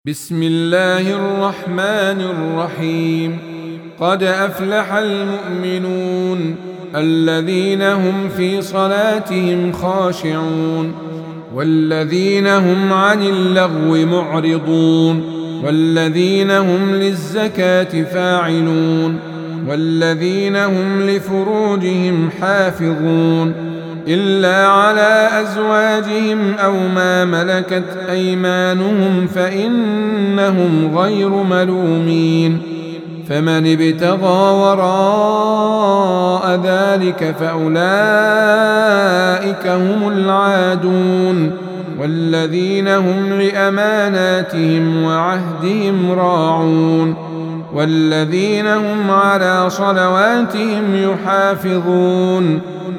بسم الله الرحمن الرحيم. قد أفلح المؤمنون الذين هم في صلاتهم خاشعون والذين هم عن اللغو معرضون والذين هم للزكاة فاعلون والذين هم لفروجهم حافظون إلا على أزواجهم أو ما ملكت أيمانهم فإنهم غير ملومين. فمن ابتغى وراء ذلك فأولئك هم العادون والذين هم لأماناتهم وعهدهم راعون والذين هم على صلواتهم يحافظون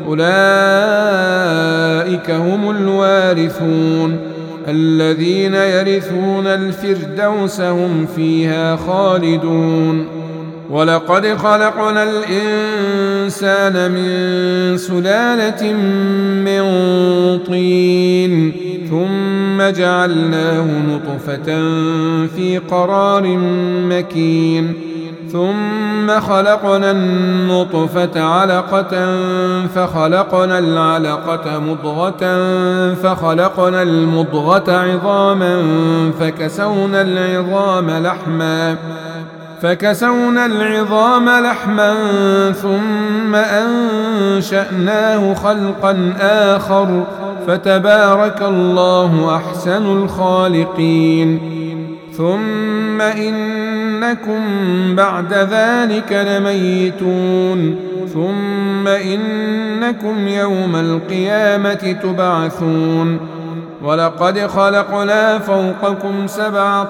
أولئك هم الوارثون الذين يرثون الفردوس هم فيها خالدون. ولقد خلقنا الإنسان من سلالة من طين ثم جعلناه نطفة في قرار مكين ثم خلقنا النطفة علقة فخلقنا العلقة مضغة فخلقنا المضغة عظاما فكسونا العظام لحما ثم أنشأناه خلقا آخر فتبارك الله أحسن الخالقين. ثم إنكم بعد ذلك لميتون ثم إنكم يوم القيامة تبعثون. ولقد خلقنا فوقكم 7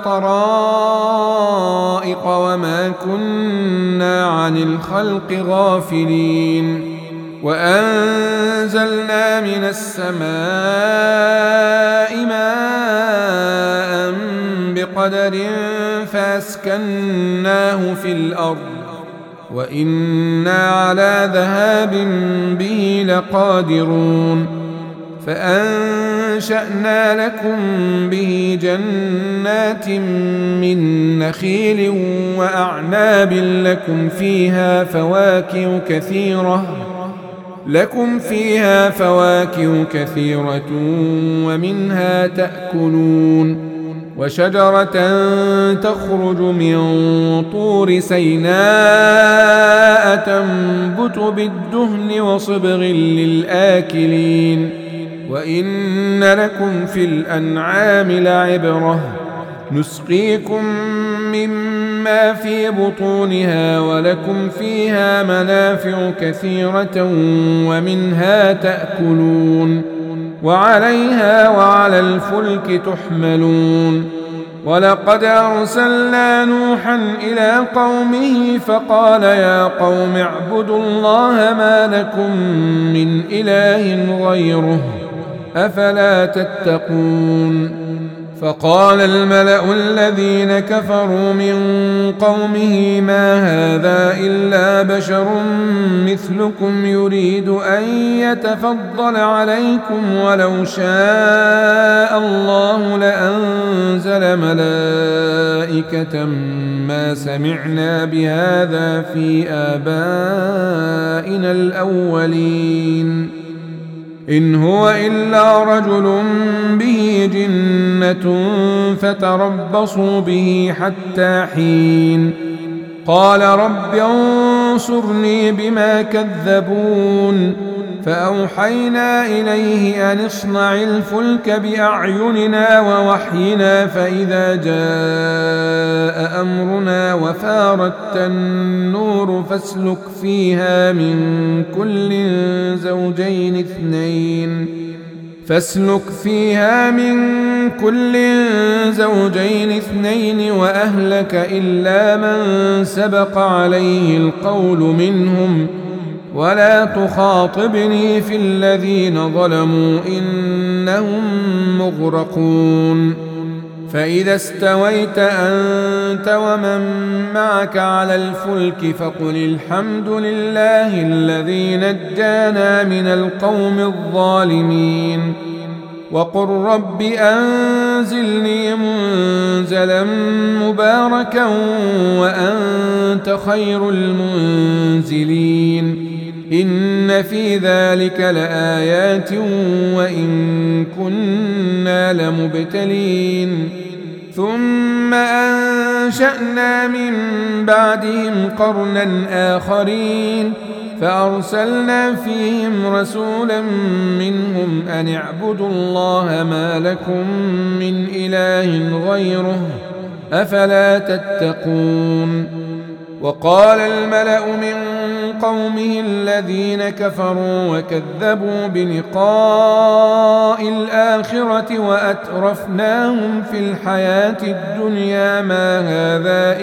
طرائق وما كنا عن الخلق غافلين. وأنزلنا من السماء ماء بقدر فأسكناه في الأرض وإنا على ذهاب به لقادرون. فأنشأنا لكم به جنات من نخيل وأعناب لكم فيها فواكه كثيرة ومنها تأكلون. وشجرة تخرج من طور سيناء تنبت بالدهن وصبغ للآكلين. وإن لكم في الأنعام لعبرة نسقيكم مما في بطونها ولكم فيها منافع كثيرة ومنها تأكلون وعليها وعلى الفلك تحملون. ولقد أرسلنا نوحا إلى قومه فقال يا قوم اعبدوا الله ما لكم من إله غيره أفلا تتقون. فقال الملأ الذين كفروا من قومه ما هذا إلا بشر مثلكم يريد أن يتفضل عليكم ولو شاء الله لأنزل ملائكة ما سمعنا بهذا في آبائنا الأولين إن هو إلا رجل به جنة فتربصوا به حتى حين. قال رب انصرني بما كذبون. فأوحينا إليه أن اصنع الفلك بأعيننا ووحينا فإذا جاء أمرنا وفارت النور فاسلك فيها من كل زوجين اثنين وأهلك إلا من سبق عليه القول منهم ولا تخاطبني في الذين ظلموا إنهم مغرقون. فإذا استويت أنت ومن معك على الفلك فقل الحمد لله الذي نجانا من القوم الظالمين وقل رب أنزلني أنزلني منزلا مباركا وأنت خير المنزلين إن في ذلك لآيات وإن كنا لمبتلين ثم أنشأنا من بعدهم قرنا آخرين فأرسلنا فيهم رسولا منهم أن اعبدوا الله ما لكم من إله غيره أفلا تتقون وقال الملأ من قومه الذين كفروا وكذبوا بلقاء الآخرة وأترفناهم في الحياة الدنيا ما هذا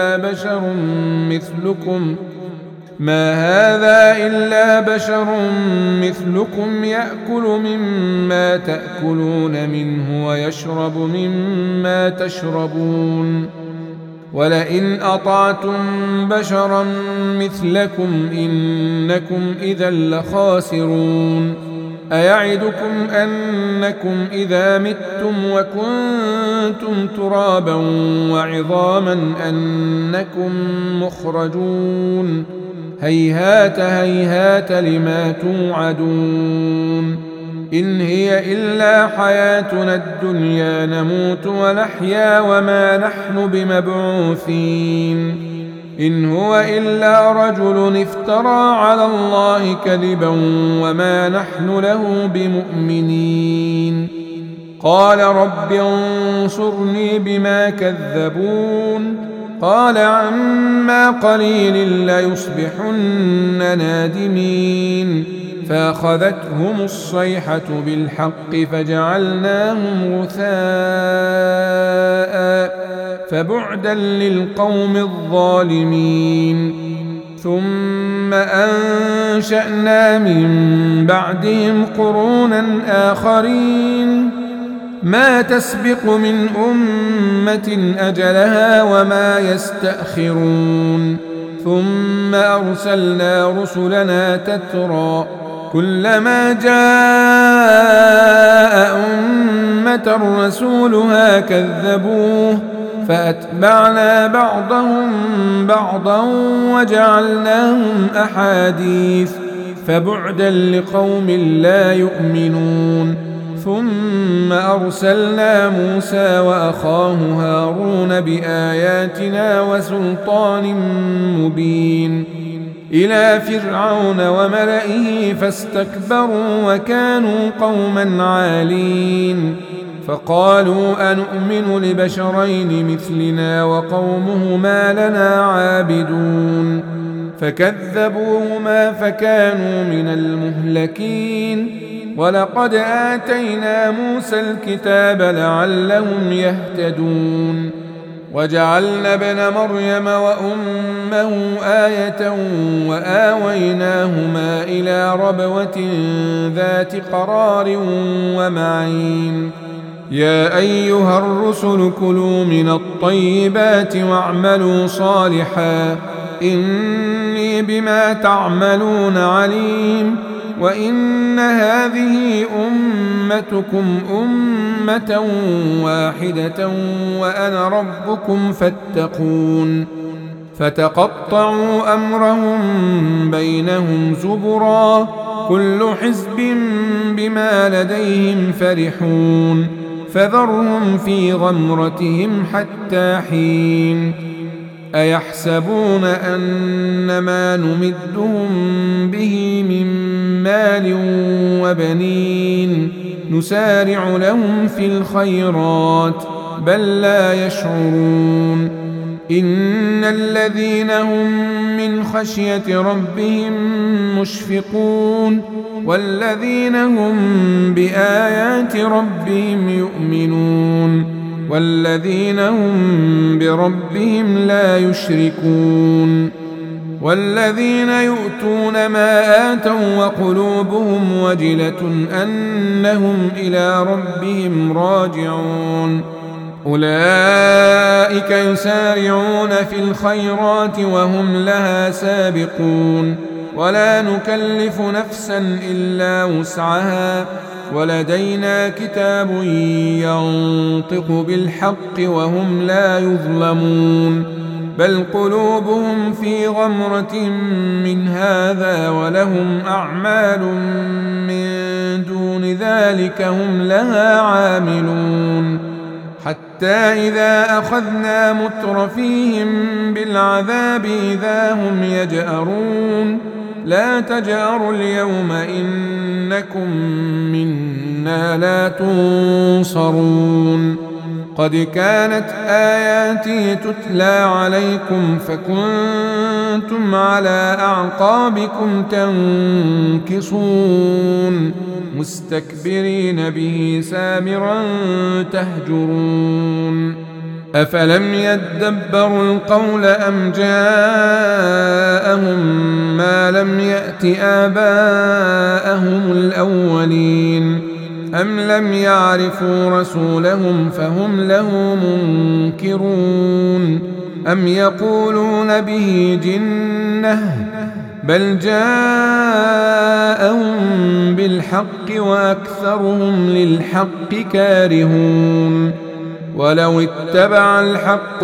إلا بشر مثلكم يأكل مما تأكلون منه ويشرب مما تشربون ولئن أطعتم بشرا مثلكم إنكم إذا لخاسرون أيعدكم أنكم إذا متم وكنتم ترابا وعظاما أنكم مخرجون هيهات هيهات لما توعدون إن هي إلا حياتنا الدنيا نموت ونحيا وما نحن بمبعوثين إن هو إلا رجل افترى على الله كذبا وما نحن له بمؤمنين قال رب انصرني بما كذبون قال عما قليل ليصبحن نادمين فأخذتهم الصيحة بالحق فجعلناهم غثاء فبعدا للقوم الظالمين ثم أنشأنا من بعدهم قرونا آخرين ما تسبق من أمة أجلها وما يستأخرون ثم أرسلنا رسلنا تترى كلما جاء أمة رسولها كذبوه فأتبعنا بعضهم بعضا وجعلناهم أحاديث فبعدا لقوم لا يؤمنون ثم أرسلنا موسى وأخاه هارون بآياتنا وسلطان مبين إلى فرعون وملئه فاستكبروا وكانوا قوما عالين فقالوا أنؤمن لبشرين مثلنا وقومهما لنا عابدون فكذبوهما فكانوا من المهلكين ولقد آتينا موسى الكتاب لعلهم يهتدون وجعلنا ابن مريم وأمه آية وآويناهما إلى ربوة ذات قرار ومعين يا أيها الرسل كلوا من الطيبات واعملوا صالحا إني بما تعملون عليم وإن هذه أمتكم أمة واحدة وأنا ربكم فاتقون فتقطعوا أمرهم بينهم زبرا كل حزب بما لديهم فرحون فذرهم في غمرتهم حتى حين أيحسبون أن ما نمدهم به من مال وبنين نسارع لهم في الخيرات بل لا يشعرون إن الذين هم من خشية ربهم مشفقون والذين هم بآيات ربهم يؤمنون والذين هم بربهم لا يشركون والذين يؤتون ما آتوا وقلوبهم وجلة أنهم إلى ربهم راجعون أولئك يسارعون في الخيرات وهم لها سابقون ولا نكلف نفسا إلا وسعها ولدينا كتاب ينطق بالحق وهم لا يظلمون بل قلوبهم في غمرة من هذا ولهم أعمال من دون ذلك هم لها عاملون حتى إذا أخذنا مترفيهم بالعذاب إذا هم يجأرون لا تجأروا اليوم إنكم منا لا تنصرون قد كانت آياتي تتلى عليكم فكنتم على أعقابكم تنكصون مستكبرين به سامرا تهجرون أفلم يدبروا القول أم جاءهم ما لم يأت آباءهم الأولين أم لم يعرفوا رسولهم فهم له منكرون أم يقولون به جنة بل جاءهم بالحق وأكثرهم للحق كارهون ولو اتبع الحق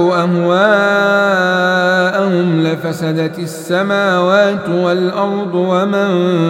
أهواءهم لفسدت السماوات والأرض ومن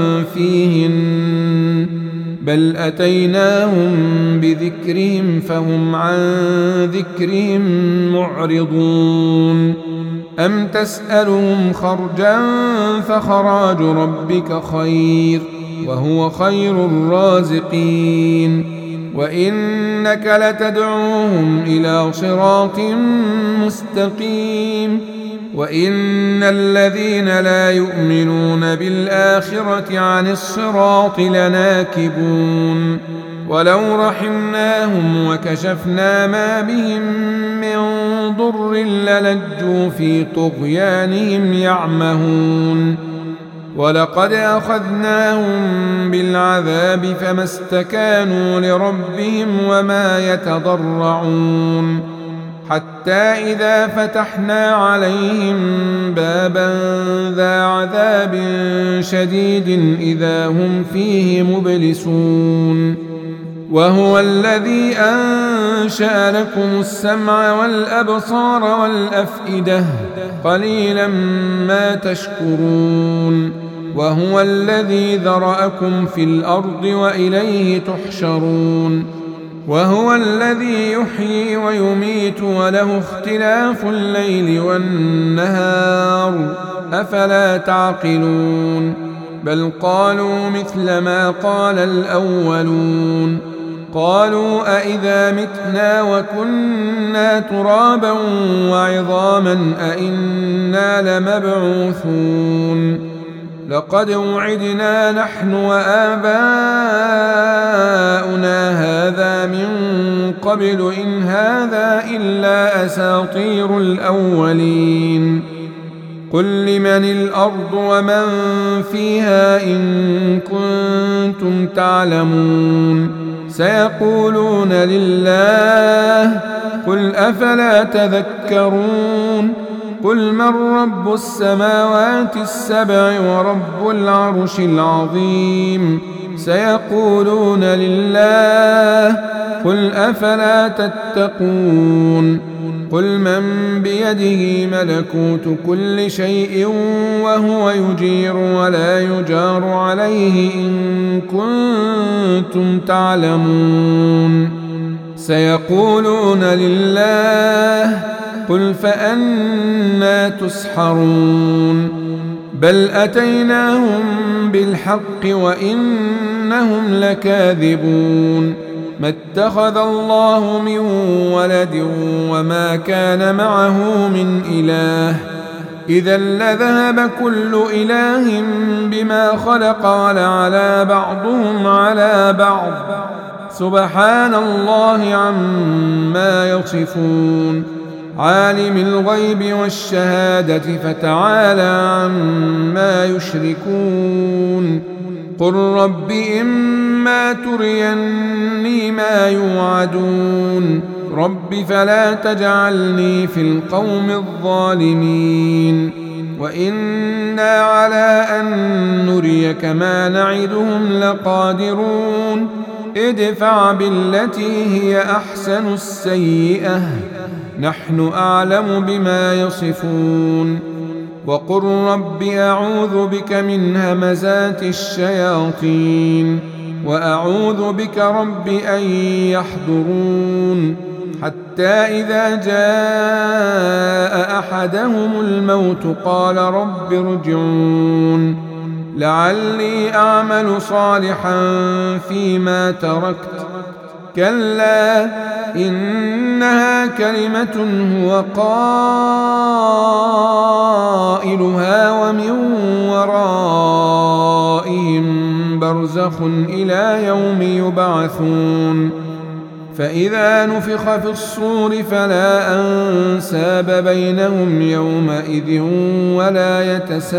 فيهن بل أتيناهم بذكرهم فهم عن ذكرهم معرضون أم تسألهم خرجا فخراج ربك خير وهو خير الرازقين وإنك لتدعوهم إلى صراط مستقيم وإن الذين لا يؤمنون بالآخرة عن الصراط لناكبون ولو رحمناهم وكشفنا ما بهم من ضر للجوا في طغيانهم يعمهون ولقد أخذناهم بالعذاب فما استكانوا لربهم وما يتضرعون حتى إذا فتحنا عليهم بابا ذا عذاب شديد إذا هم فيه مبلسون وهو الذي أنشأ لكم السمع والأبصار والأفئدة قليلا ما تشكرون وهو الذي ذرأكم في الأرض وإليه تحشرون وهو الذي يحيي ويميت وله اختلاف الليل والنهار أفلا تعقلون بل قالوا مثل ما قال الأولون قالوا أئذا متنا وكنا ترابا وعظاما أئنا لمبعوثون لقد وعدنا نحن وآباؤنا هذا من قبل إن هذا إلا أساطير الأولين قل لمن الأرض ومن فيها إن كنتم تعلمون سيقولون لله قل أفلا تذكرون قل من رب السماوات السبع ورب العرش العظيم سيقولون لله قل أفلا تتقون قل من بيده ملكوت كل شيء وهو يجير ولا يجار عليه إن كنتم تعلمون سيقولون لله قل فأنى تسحرون بل أتيناهم بالحق وإنهم لكاذبون ما اتخذ الله من ولد وما كان معه من إله إذا لذهب كل إله بما خلق ولعلى بعضهم على بعض سبحان الله عما يصفون عالم الغيب والشهادة فتعالى عما يشركون قل رب إما تريني ما يوعدون رب فلا تجعلني في القوم الظالمين وإنا على أن نريك ما نعدهم لقادرون ادفع بالتي هي أحسن السيئة نحن أعلم بما يصفون وقل رب أعوذ بك من همزات الشياطين وأعوذ بك رب أن يحضرون حتى إذا جاء أحدهم الموت قال رب ارجعون لعلي أعمل صالحا فيما تركت كلا إنها كلمة هو قائلها ومن ورائهم برزخ إلى يوم يبعثون فإذا نفخ في الصور فلا أنساب بينهم يومئذ ولا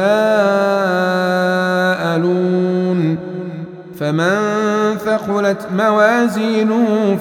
يتساءلون فمن ثقلت موازينه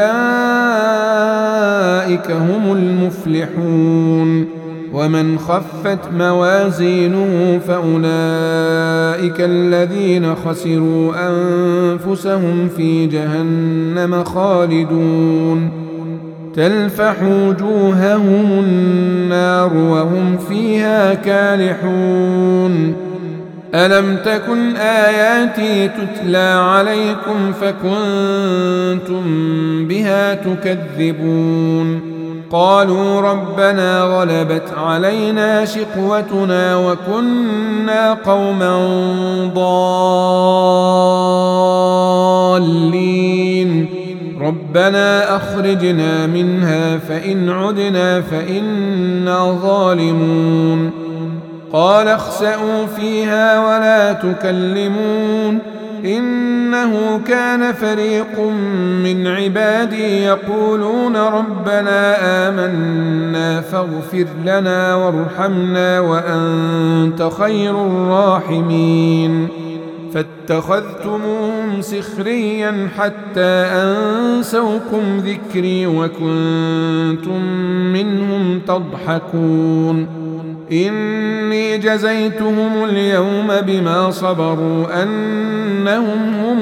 فأولئك هم المفلحون ومن خفت موازينه فأولئك الذين خسروا أنفسهم في جهنم خالدون تلفح وجوههم النار وهم فيها كالحون ألم تكن آياتي تتلى عليكم فكنتم بها تكذبون قالوا ربنا غلبت علينا شقوتنا وكنا قوما ضالين ربنا أخرجنا منها فإن عدنا فإنا ظالمون قال اخسئوا فيها ولا تكلمون إنه كان فريق من عبادي يقولون ربنا آمنا فاغفر لنا وارحمنا وأنت خير الراحمين فاتخذتموهم سخريا حتى أنسوكم ذكري وكنتم منهم تضحكون إني جزيتهم اليوم بما صبروا أنهم هم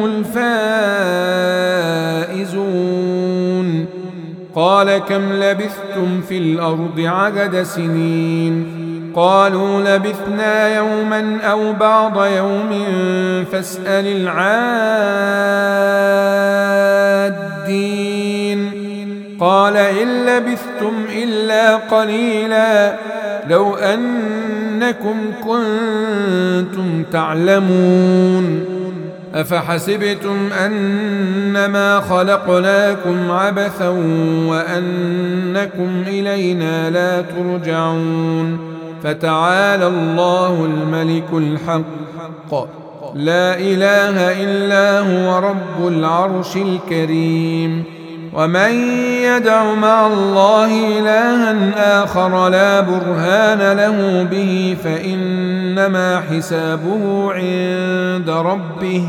الفائزون قال كم لبثتم في الأرض عدد سنين قالوا لبثنا يوما أو بعض يوم فاسأل العادين قال إن لبثتم إلا قليلا لو أنكم كنتم تعلمون أفحسبتم أنما خلقناكم عبثا وأنكم إلينا لا ترجعون فتعالى الله الملك الحق لا إله إلا هو رب العرش الكريم ومن يدع مع الله إلها آخر لا برهان له به فإنما حسابه عند ربه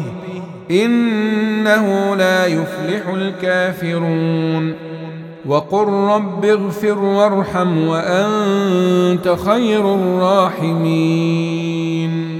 إنه لا يفلح الكافرون وقل رب اغفر وارحم وأنت خير الراحمين